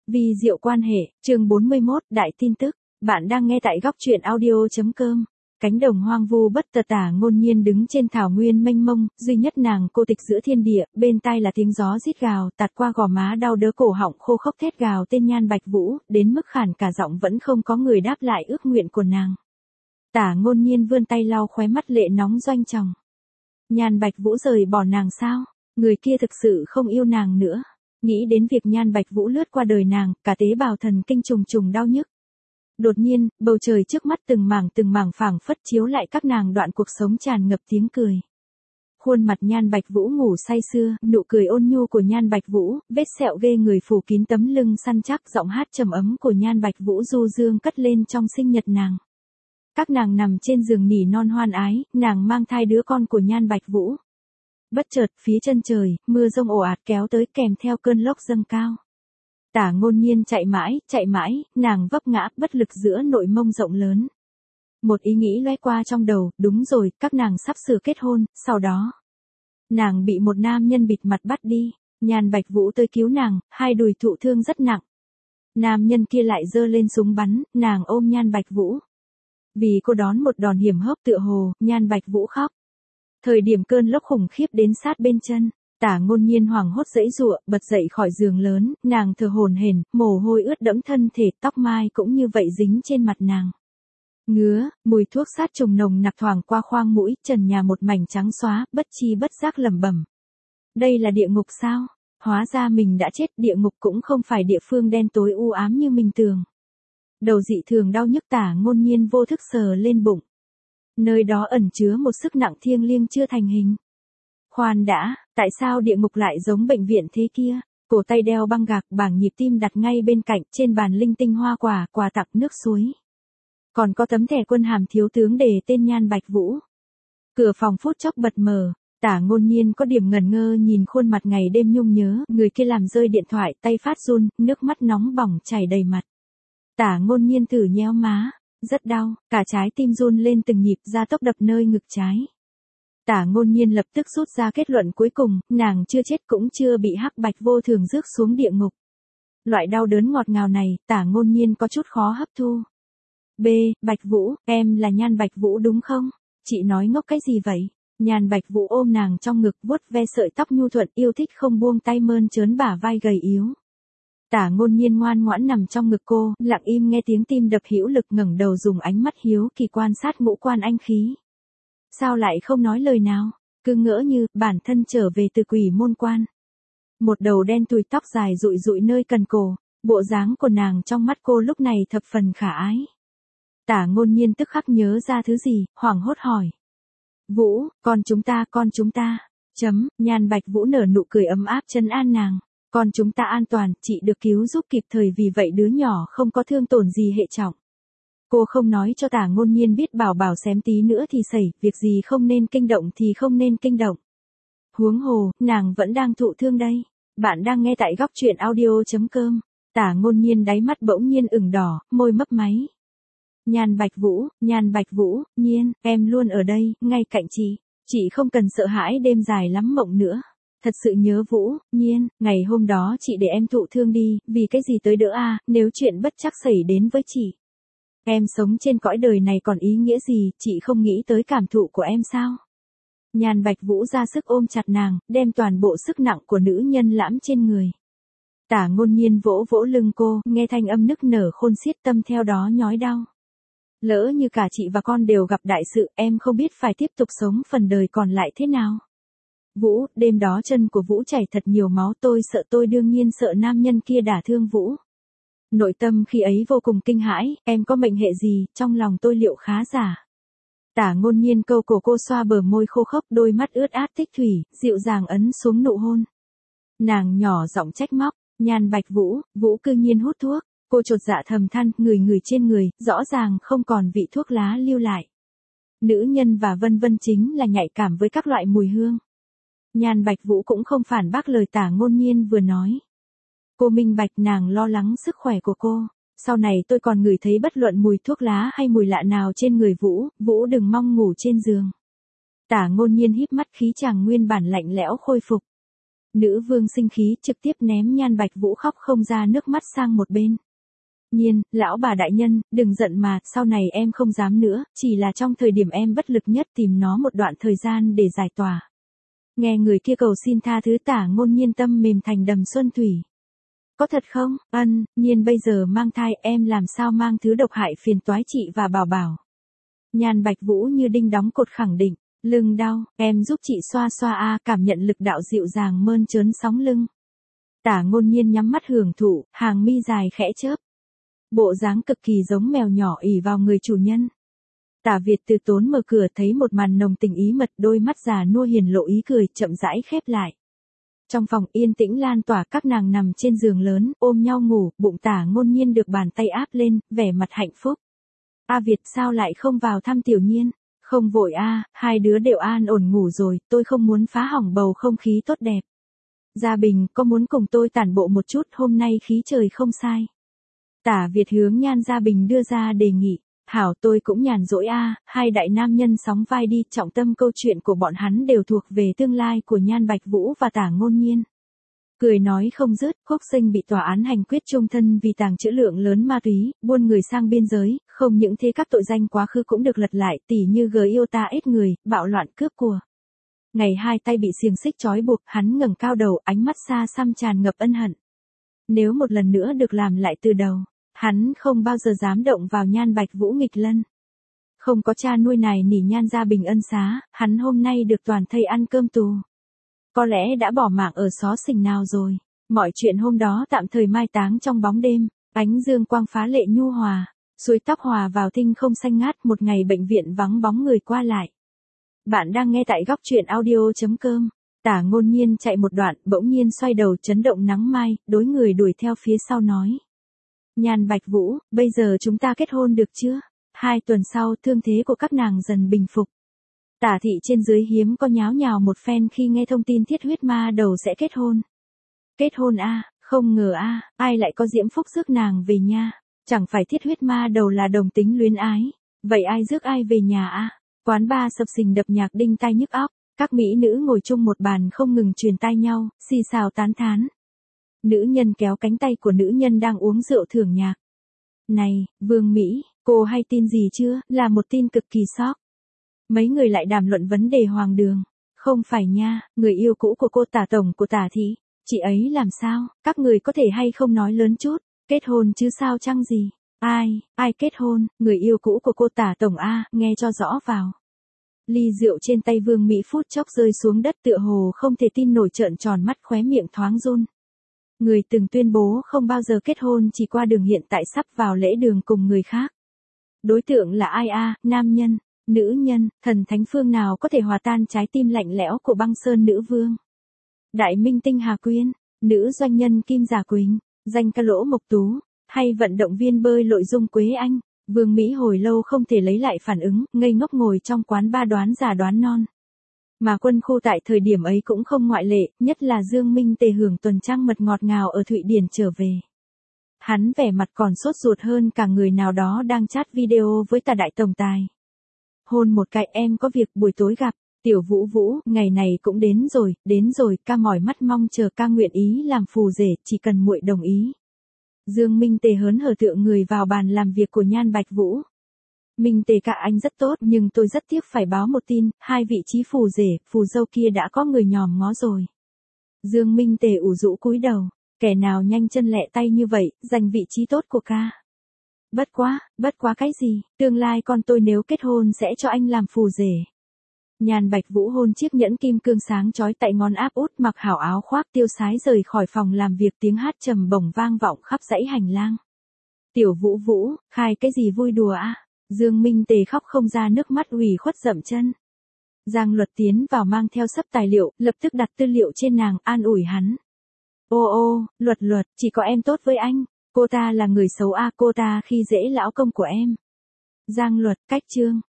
Vi diệu quan hệ, chương 41, đại tin tức. Bạn đang nghe tại góc truyện audio.com. Cánh đồng hoang vu bất tật Tả Ngôn Nhiên đứng trên thảo nguyên mênh mông, duy nhất nàng cô tịch giữa thiên địa, bên tai là tiếng gió rít gào, tạt qua gò má đau đớn cổ họng khô khốc thét gào tên Nhan Bạch Vũ, đến mức khản cả giọng vẫn không có người đáp lại ước nguyện của nàng. Tả Ngôn Nhiên vươn tay lau khóe mắt lệ nóng doanh tròng. Nhan Bạch Vũ rời bỏ nàng sao? Người kia thực sự không yêu nàng nữa. Nghĩ đến việc Nhan Bạch Vũ lướt qua đời nàng, cả tế bào thần kinh trùng trùng đau nhức. Đột nhiên, bầu trời trước mắt từng mảng phảng phất chiếu lại các nàng đoạn cuộc sống tràn ngập tiếng cười. Khuôn mặt Nhan Bạch Vũ ngủ say sưa, nụ cười ôn nhu của Nhan Bạch Vũ, vết sẹo ghê người phủ kín tấm lưng săn chắc, giọng hát trầm ấm của Nhan Bạch Vũ du dương cất lên trong sinh nhật nàng. Các nàng nằm trên giường nỉ non hoan ái, nàng mang thai đứa con của Nhan Bạch Vũ. Bất chợt, phía chân trời, mưa rông ồ ạt kéo tới kèm theo cơn lốc dâng cao. Tả Ngôn Nhiên chạy mãi, nàng vấp ngã, bất lực giữa nội mông rộng lớn. Một ý nghĩ lóe qua trong đầu, đúng rồi, các nàng sắp sửa kết hôn, sau đó. Nàng bị một nam nhân bịt mặt bắt đi, Nhan Bạch Vũ tới cứu nàng, hai đùi thụ thương rất nặng. Nam nhân kia lại giơ lên súng bắn, nàng ôm Nhan Bạch Vũ. Vì cô đón một đòn hiểm hóc tựa hồ, Nhan Bạch Vũ khóc. Thời điểm cơn lốc khủng khiếp đến sát bên chân, Tả Ngôn Nhiên hoảng hốt giãy giụa, bật dậy khỏi giường lớn, nàng thở hổn hển, mồ hôi ướt đẫm thân thể, tóc mai cũng như vậy dính trên mặt nàng. Ngứa, mùi thuốc sát trùng nồng nặc thoảng qua khoang mũi, trần nhà một mảnh trắng xóa, bất chi bất giác lẩm bẩm. Đây là địa ngục sao? Hóa ra mình đã chết, địa ngục cũng không phải địa phương đen tối u ám như mình tưởng. Đầu dị thường đau nhức, Tả Ngôn Nhiên vô thức sờ lên bụng. Nơi đó ẩn chứa một sức nặng thiêng liêng chưa thành hình. Khoan đã, tại sao địa ngục lại giống bệnh viện thế kia? Cổ tay đeo băng gạc, bảng nhịp tim đặt ngay bên cạnh, trên bàn linh tinh hoa quả, quà tặng nước suối. Còn có tấm thẻ quân hàm thiếu tướng đề tên Nhan Bạch Vũ. Cửa phòng phút chốc bật mở, Tả Ngôn Nhiên có điểm ngẩn ngơ nhìn khuôn mặt ngày đêm nhung nhớ, người kia làm rơi điện thoại, tay phát run, nước mắt nóng bỏng chảy đầy mặt. Tả Ngôn Nhiên thử nhéo má. Rất đau, cả trái tim run lên từng nhịp, gia tốc đập nơi ngực trái. Tả Ngôn Nhiên lập tức rút ra kết luận cuối cùng, nàng chưa chết cũng chưa bị hắc bạch vô thường rước xuống địa ngục. Loại đau đớn ngọt ngào này, Tả Ngôn Nhiên có chút khó hấp thu. Bạch Vũ, em là Nhan Bạch Vũ đúng không? Chị nói ngốc cái gì vậy? Nhan Bạch Vũ ôm nàng trong ngực, vuốt ve sợi tóc nhu thuận, yêu thích không buông tay, mơn trớn bả vai gầy yếu. Tả Ngôn Nhiên ngoan ngoãn nằm trong ngực cô, lặng im nghe tiếng tim đập hữu lực, ngẩng đầu dùng ánh mắt hiếu kỳ quan sát ngũ quan anh khí. Sao lại không nói lời nào? Cứ ngỡ như bản thân trở về từ Quỷ Môn Quan. Một đầu đen tùi, tóc dài rụi rụi nơi cần cổ, bộ dáng của nàng trong mắt cô lúc này thập phần khả ái. Tả Ngôn Nhiên tức khắc nhớ ra thứ gì, hoảng hốt hỏi. Vũ, con chúng ta. Nhan Bạch Vũ nở nụ cười ấm áp trấn an nàng. Con chúng ta an toàn, chị được cứu giúp kịp thời, vì vậy đứa nhỏ không có thương tổn gì hệ trọng. Cô không nói cho Tả Ngôn Nhiên biết, bảo xém tí nữa thì xảy, việc gì không nên kinh động thì không nên kinh động. Huống hồ, nàng vẫn đang thụ thương đây. Bạn đang nghe tại góc truyện audio.com. Tả Ngôn Nhiên đáy mắt bỗng nhiên ửng đỏ, môi mấp máy. Nhan Bạch Vũ, Nhiên, em luôn ở đây, ngay cạnh chị. Chị không cần sợ hãi đêm dài lắm mộng nữa. Thật sự nhớ Vũ, Nhiên, ngày hôm đó chị để em thụ thương đi, vì cái gì tới đỡ à, nếu chuyện bất trắc xảy đến với chị. Em sống trên cõi đời này còn ý nghĩa gì, chị không nghĩ tới cảm thụ của em sao? Nhan Bạch Vũ ra sức ôm chặt nàng, đem toàn bộ sức nặng của nữ nhân lãm trên người. Tả Ngôn Nhiên vỗ vỗ lưng cô, nghe thanh âm nức nở khôn xiết, tâm theo đó nhói đau. Lỡ như cả chị và con đều gặp đại sự, em không biết phải tiếp tục sống phần đời còn lại thế nào. Vũ, đêm đó chân của Vũ chảy thật nhiều máu, tôi sợ, tôi đương nhiên sợ nam nhân kia đả thương Vũ. Nội tâm khi ấy vô cùng kinh hãi, em có mệnh hệ gì, trong lòng tôi liệu khá giả. Tả Ngôn Nhiên câu cổ cô, xoa bờ môi khô khốc, đôi mắt ướt át tích thủy, dịu dàng ấn xuống nụ hôn. Nàng nhỏ giọng trách móc, Nhan Bạch Vũ, Vũ cư nhiên hút thuốc. Cô chột dạ thầm than, người trên người, rõ ràng không còn vị thuốc lá lưu lại. Nữ nhân và vân chính là nhạy cảm với các loại mùi hương. Nhan Bạch Vũ cũng không phản bác lời Tả Ngôn Nhiên vừa nói. Cô minh bạch nàng lo lắng sức khỏe của cô. Sau này tôi còn ngửi thấy bất luận mùi thuốc lá hay mùi lạ nào trên người Vũ, Vũ đừng mong ngủ trên giường. Tả Ngôn Nhiên híp mắt, khí chàng nguyên bản lạnh lẽo khôi phục. Nữ vương sinh khí trực tiếp ném Nhan Bạch Vũ khóc không ra nước mắt sang một bên. Nhiên, lão bà đại nhân, đừng giận mà, sau này em không dám nữa, chỉ là trong thời điểm em bất lực nhất tìm nó một đoạn thời gian để giải tỏa. Nghe người kia cầu xin tha thứ Tả Ngôn Nhiên tâm mềm thành đầm xuân thủy. Có thật không? Nhiên bây giờ mang thai em làm sao mang thứ độc hại phiền toái chị và Bảo Bảo. Nhan Bạch Vũ như đinh đóng cột khẳng định, lưng đau, em giúp chị xoa xoa cảm nhận lực đạo dịu dàng mơn trớn sóng lưng. Tả Ngôn Nhiên nhắm mắt hưởng thụ, hàng mi dài khẽ chớp. Bộ dáng cực kỳ giống mèo nhỏ ỉ vào người chủ nhân. Tả Việt từ tốn mở cửa thấy một màn nồng tình ý mật, đôi mắt già nua hiền lộ ý cười chậm rãi khép lại. Trong phòng yên tĩnh lan tỏa, các nàng nằm trên giường lớn, ôm nhau ngủ, bụng Tả Ngôn Nhiên được bàn tay áp lên, vẻ mặt hạnh phúc. Việt sao lại không vào thăm Tiểu Nhiên? Không vội hai đứa đều an ổn ngủ rồi, tôi không muốn phá hỏng bầu không khí tốt đẹp. Gia Bình, có muốn cùng tôi tản bộ một chút, hôm nay khí trời không sai. Tả Việt hướng Nhan Gia Bình đưa ra đề nghị. Hảo, tôi cũng nhàn rỗi hai đại nam nhân sóng vai đi, trọng tâm câu chuyện của bọn hắn đều thuộc về tương lai của Nhan Bạch Vũ và Tả Ngôn Nhiên. Cười nói không dứt, Khúc Sinh bị tòa án hành quyết chung thân vì tàng trữ lượng lớn ma túy, buôn người sang biên giới, không những thế các tội danh quá khứ cũng được lật lại, tỉ như yêu ta ít người, bạo loạn cướp của. Ngày hai tay bị xiềng xích trói buộc, hắn ngẩng cao đầu, ánh mắt xa xăm tràn ngập ân hận. Nếu một lần nữa được làm lại từ đầu, hắn không bao giờ dám động vào Nhan Bạch Vũ nghịch lân. Không có cha nuôi này nỉ Nhan Gia Bình ân xá, hắn hôm nay được toàn thây ăn cơm tù. Có lẽ đã bỏ mạng ở xó xỉnh nào rồi. Mọi chuyện hôm đó tạm thời mai táng trong bóng đêm, ánh dương quang phá lệ nhu hòa, suối tóc hòa vào tinh không xanh ngát, một ngày bệnh viện vắng bóng người qua lại. Bạn đang nghe tại góc truyện audio.com. Tả Ngôn Nhiên chạy một đoạn, bỗng nhiên xoay đầu chấn động nắng mai, đối người đuổi theo phía sau nói. Nhan Bạch Vũ, bây giờ chúng ta kết hôn được chưa? 2 tuần sau, thương thế của các nàng dần bình phục. Tả thị trên dưới hiếm có nháo nhào một phen khi nghe thông tin Thiết Huyết Ma Đầu sẽ kết hôn. Kết hôn không ngờ ai lại có diễm phúc rước nàng về nhà. Chẳng phải Thiết Huyết Ma Đầu là đồng tính luyến ái. Vậy ai rước ai về nhà Quán bar sập sình đập nhạc đinh tai nhức óc. Các mỹ nữ ngồi chung một bàn không ngừng truyền tai nhau, xì xào tán thán. Nữ nhân kéo cánh tay của nữ nhân đang uống rượu thưởng nhạc. Này, Vương Mỹ, cô hay tin gì chưa? Là một tin cực kỳ sốc. Mấy người lại đàm luận vấn đề hoàng đường. Không phải nha, người yêu cũ của cô Tả tổng của Tả thị. Chị ấy làm sao? Các người có thể hay không nói lớn chút? Kết hôn chứ sao chăng gì? Ai kết hôn? Người yêu cũ của cô Tả tổng nghe cho rõ vào. Ly rượu trên tay Vương Mỹ phút chốc rơi xuống đất, tựa hồ không thể tin nổi, trợn tròn mắt, khóe miệng thoáng run. Người từng tuyên bố không bao giờ kết hôn chỉ qua đường hiện tại sắp vào lễ đường cùng người khác. Đối tượng là ai nam nhân, nữ nhân, thần thánh phương nào có thể hòa tan trái tim lạnh lẽo của băng sơn nữ vương. Đại minh tinh Hà Quyên, nữ doanh nhân Kim Giả Quỳnh, danh ca Lỗ Mộc Tú, hay vận động viên bơi lội Dung Quế Anh. Vương Mỹ hồi lâu không thể lấy lại phản ứng, ngây ngốc ngồi trong quán ba đoán già đoán non. Mà quân khu tại thời điểm ấy cũng không ngoại lệ, nhất là Dương Minh Tề hưởng tuần trăng mật ngọt ngào ở Thụy Điển trở về. Hắn vẻ mặt còn sốt ruột hơn cả người nào đó đang chat video với Tả đại tổng tài. Hôn một cái, em có việc buổi tối gặp. Tiểu Vũ Vũ, ngày này cũng đến rồi, ca mỏi mắt mong chờ ca nguyện ý làm phù rể, chỉ cần muội đồng ý. Dương Minh Tề hớn hở tựa người vào bàn làm việc của Nhan Bạch Vũ. Minh Tề cả anh rất tốt, nhưng tôi rất tiếc phải báo một tin, 2 vị trí phù rể, phù dâu kia đã có người nhòm ngó rồi. Dương Minh Tề ủ rũ cúi đầu, kẻ nào nhanh chân lẹ tay như vậy, giành vị trí tốt của ca. Bất quá cái gì, tương lai con tôi nếu kết hôn sẽ cho anh làm phù rể. Nhan Bạch Vũ hôn chiếc nhẫn kim cương sáng chói tại ngón áp út, mặc hảo áo khoác tiêu sái rời khỏi phòng làm việc, tiếng hát trầm bổng vang vọng khắp dãy hành lang. Tiểu Vũ Vũ, khai cái gì vui đùa Dương Minh Tề khóc không ra nước mắt, ủy khuất dậm chân. Giang Luật tiến vào mang theo sấp tài liệu, lập tức đặt tư liệu trên nàng, an ủi hắn. Ô, Luật, chỉ có em tốt với anh, cô ta là người xấu cô ta khi dễ lão công của em. Giang Luật, cách chương.